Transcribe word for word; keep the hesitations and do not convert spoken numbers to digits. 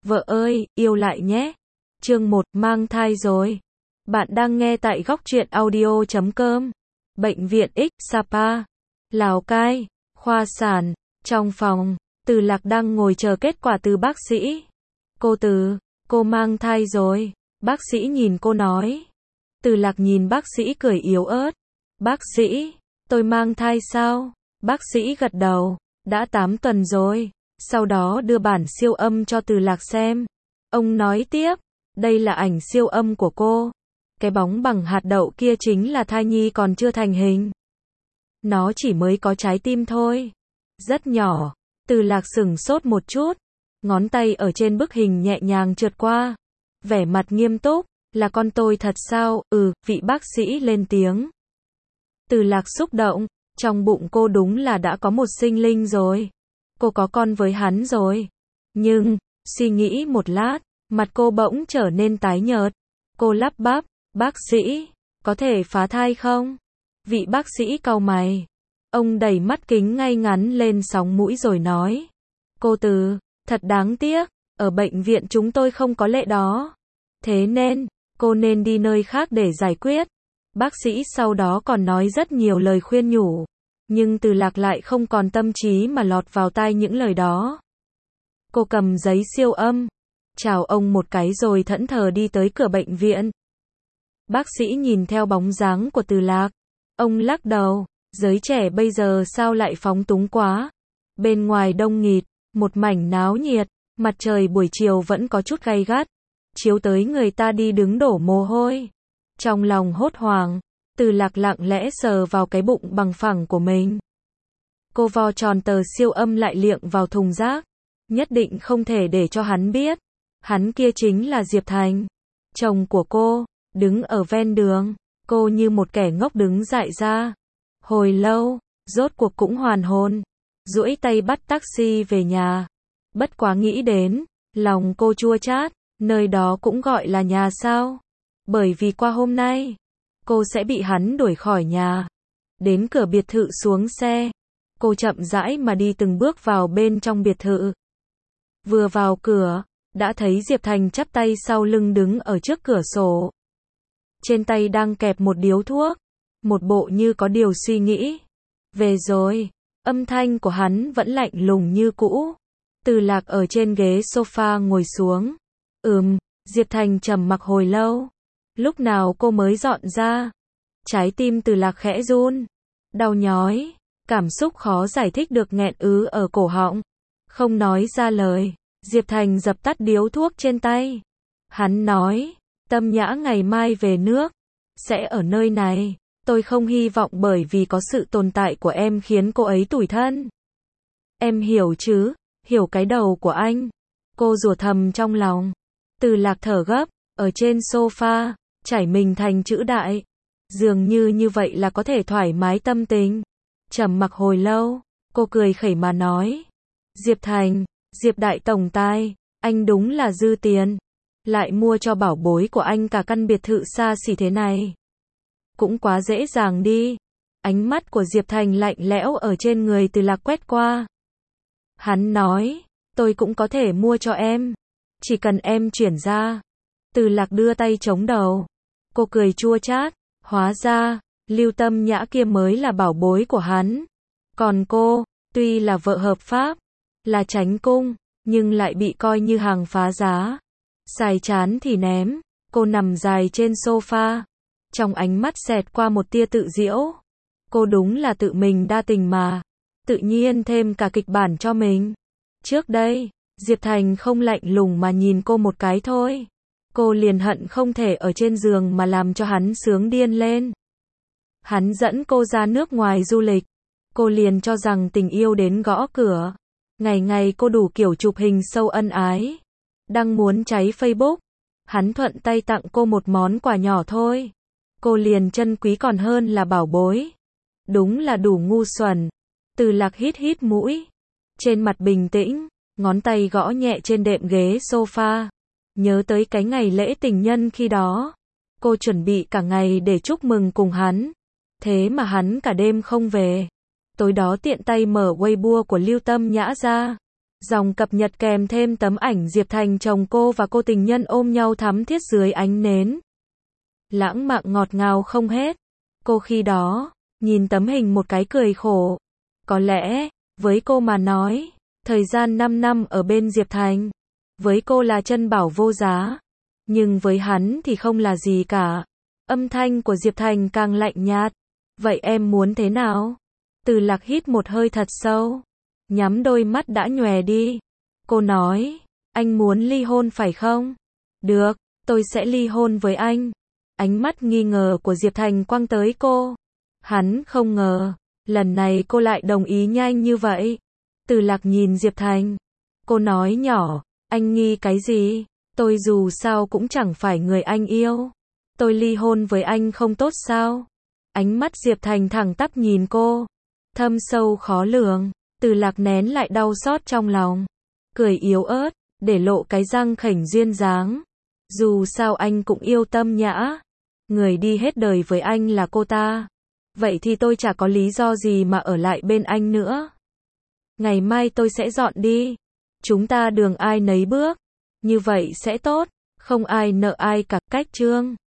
Vợ ơi, yêu lại nhé. Chương một, mang thai rồi. Bạn đang nghe tại góc truyện audio chấm com. Bệnh viện X, Sapa, Lào Cai, khoa sản. Trong phòng, Từ Lạc đang ngồi chờ kết quả từ bác sĩ. Cô Từ, cô mang thai rồi. Bác sĩ nhìn cô nói. Từ Lạc nhìn bác sĩ cười yếu ớt. Bác sĩ, tôi mang thai sao? Bác sĩ gật đầu. Đã tám tuần rồi. Sau đó đưa bản siêu âm cho Từ Lạc xem. Ông nói tiếp, đây là ảnh siêu âm của cô. Cái bóng bằng hạt đậu kia chính là thai nhi còn chưa thành hình. Nó chỉ mới có trái tim thôi. Rất nhỏ. Từ Lạc sửng sốt một chút. Ngón tay ở trên bức hình nhẹ nhàng trượt qua. Vẻ mặt nghiêm túc, là con tôi thật sao? Ừ, vị bác sĩ lên tiếng. Từ Lạc xúc động, trong bụng cô đúng là đã có một sinh linh rồi. Cô có con với hắn rồi. Nhưng, suy nghĩ một lát, mặt cô bỗng trở nên tái nhợt. Cô lắp bắp, bác sĩ, có thể phá thai không? Vị bác sĩ cau mày. Ông đẩy mắt kính ngay ngắn lên sóng mũi rồi nói. Cô Từ, thật đáng tiếc, ở bệnh viện chúng tôi không có lệ đó. Thế nên, cô nên đi nơi khác để giải quyết. Bác sĩ sau đó còn nói rất nhiều lời khuyên nhủ. Nhưng Từ Lạc lại không còn tâm trí mà lọt vào tai những lời đó. Cô cầm giấy siêu âm, chào ông một cái rồi thẫn thờ đi tới cửa bệnh viện. Bác sĩ nhìn theo bóng dáng của Từ Lạc. Ông lắc đầu, giới trẻ bây giờ sao lại phóng túng quá. Bên ngoài đông nghịt, một mảnh náo nhiệt, mặt trời buổi chiều vẫn có chút gay gắt, chiếu tới người ta đi đứng đổ mồ hôi. Trong lòng hốt hoảng, Từ Lạc lặng lẽ sờ vào cái bụng bằng phẳng của mình. Cô vo tròn tờ siêu âm lại liệng vào thùng rác. Nhất định không thể để cho hắn biết. Hắn kia chính là Diệp Thành, chồng của cô, đứng ở ven đường. Cô như một kẻ ngốc đứng dại ra. Hồi lâu, rốt cuộc cũng hoàn hồn. Duỗi tay bắt taxi về nhà. Bất quá nghĩ đến, lòng cô chua chát, nơi đó cũng gọi là nhà sao? Bởi vì qua hôm nay, cô sẽ bị hắn đuổi khỏi nhà. Đến cửa biệt thự xuống xe. Cô chậm rãi mà đi từng bước vào bên trong biệt thự. Vừa vào cửa, đã thấy Diệp Thành chắp tay sau lưng đứng ở trước cửa sổ. Trên tay đang kẹp một điếu thuốc. Một bộ như có điều suy nghĩ. Về rồi. Âm thanh của hắn vẫn lạnh lùng như cũ. Từ Lạc ở trên ghế sofa ngồi xuống. Ừm, Diệp Thành trầm mặc hồi lâu. Lúc nào cô mới dọn ra? Trái tim Từ Lạc khẽ run. Đau nhói. Cảm xúc khó giải thích được nghẹn ứ ở cổ họng. Không nói ra lời. Diệp Thành dập tắt điếu thuốc trên tay. Hắn nói. Tâm Nhã ngày mai về nước. Sẽ ở nơi này. Tôi không hy vọng bởi vì có sự tồn tại của em khiến cô ấy tủi thân. Em hiểu chứ? Hiểu cái đầu của anh. Cô rủa thầm trong lòng. Từ Lạc thở gấp. Ở trên sofa. Chảy mình thành chữ đại. Dường như như vậy là có thể thoải mái tâm tình. Trầm mặc hồi lâu. Cô cười khẩy mà nói. Diệp Thành. Diệp đại tổng tài. Anh đúng là dư tiền. Lại mua cho bảo bối của anh cả căn biệt thự xa xỉ thế này. Cũng quá dễ dàng đi. Ánh mắt của Diệp Thành lạnh lẽo ở trên người Từ Lạc quét qua. Hắn nói. Tôi cũng có thể mua cho em. Chỉ cần em chuyển ra. Từ Lạc đưa tay chống đầu. Cô cười chua chát. Hóa ra, Lưu Tâm Nhã kia mới là bảo bối của hắn. Còn cô, tuy là vợ hợp pháp, là chánh cung, nhưng lại bị coi như hàng phá giá. Xài chán thì ném. Cô nằm dài trên sofa. Trong ánh mắt xẹt qua một tia tự giễu. Cô đúng là tự mình đa tình mà. Tự nhiên thêm cả kịch bản cho mình. Trước đây, Diệp Thành không lạnh lùng mà nhìn cô một cái thôi. Cô liền hận không thể ở trên giường mà làm cho hắn sướng điên lên. Hắn dẫn cô ra nước ngoài du lịch. Cô liền cho rằng tình yêu đến gõ cửa. Ngày ngày cô đủ kiểu chụp hình sâu ân ái. Đang muốn cháy Facebook. Hắn thuận tay tặng cô một món quà nhỏ thôi. Cô liền trân quý còn hơn là bảo bối. Đúng là đủ ngu xuẩn. Từ Lạc hít hít mũi. Trên mặt bình tĩnh, ngón tay gõ nhẹ trên đệm ghế sofa. Nhớ tới cái ngày lễ tình nhân khi đó. Cô chuẩn bị cả ngày để chúc mừng cùng hắn. Thế mà hắn cả đêm không về. Tối đó tiện tay mở Weibo của Lưu Tâm Nhã ra. Dòng cập nhật kèm thêm tấm ảnh Diệp Thành chồng cô và cô tình nhân ôm nhau thắm thiết dưới ánh nến. Lãng mạn ngọt ngào không hết. Cô khi đó, nhìn tấm hình một cái cười khổ. Có lẽ, với cô mà nói, thời gian năm năm ở bên Diệp Thành, với cô là chân bảo vô giá. Nhưng với hắn thì không là gì cả. Âm thanh của Diệp Thành càng lạnh nhạt. Vậy em muốn thế nào? Từ Lạc hít một hơi thật sâu. Nhắm đôi mắt đã nhòe đi. Cô nói, anh muốn ly hôn phải không? Được, tôi sẽ ly hôn với anh. Ánh mắt nghi ngờ của Diệp Thành quăng tới cô. Hắn không ngờ, lần này cô lại đồng ý nhanh như vậy. Từ Lạc nhìn Diệp Thành. Cô nói nhỏ, anh nghi cái gì? Tôi dù sao cũng chẳng phải người anh yêu. Tôi ly hôn với anh không tốt sao? Ánh mắt Diệp Thành thẳng tắp nhìn cô. Thâm sâu khó lường. Từ Lạc nén lại đau xót trong lòng. Cười yếu ớt, để lộ cái răng khểnh duyên dáng. Dù sao anh cũng yêu Tâm Nhã. Người đi hết đời với anh là cô ta. Vậy thì tôi chả có lý do gì mà ở lại bên anh nữa. Ngày mai tôi sẽ dọn đi. Chúng ta đường ai nấy bước. Như vậy sẽ tốt. Không ai nợ ai cả. Cách chương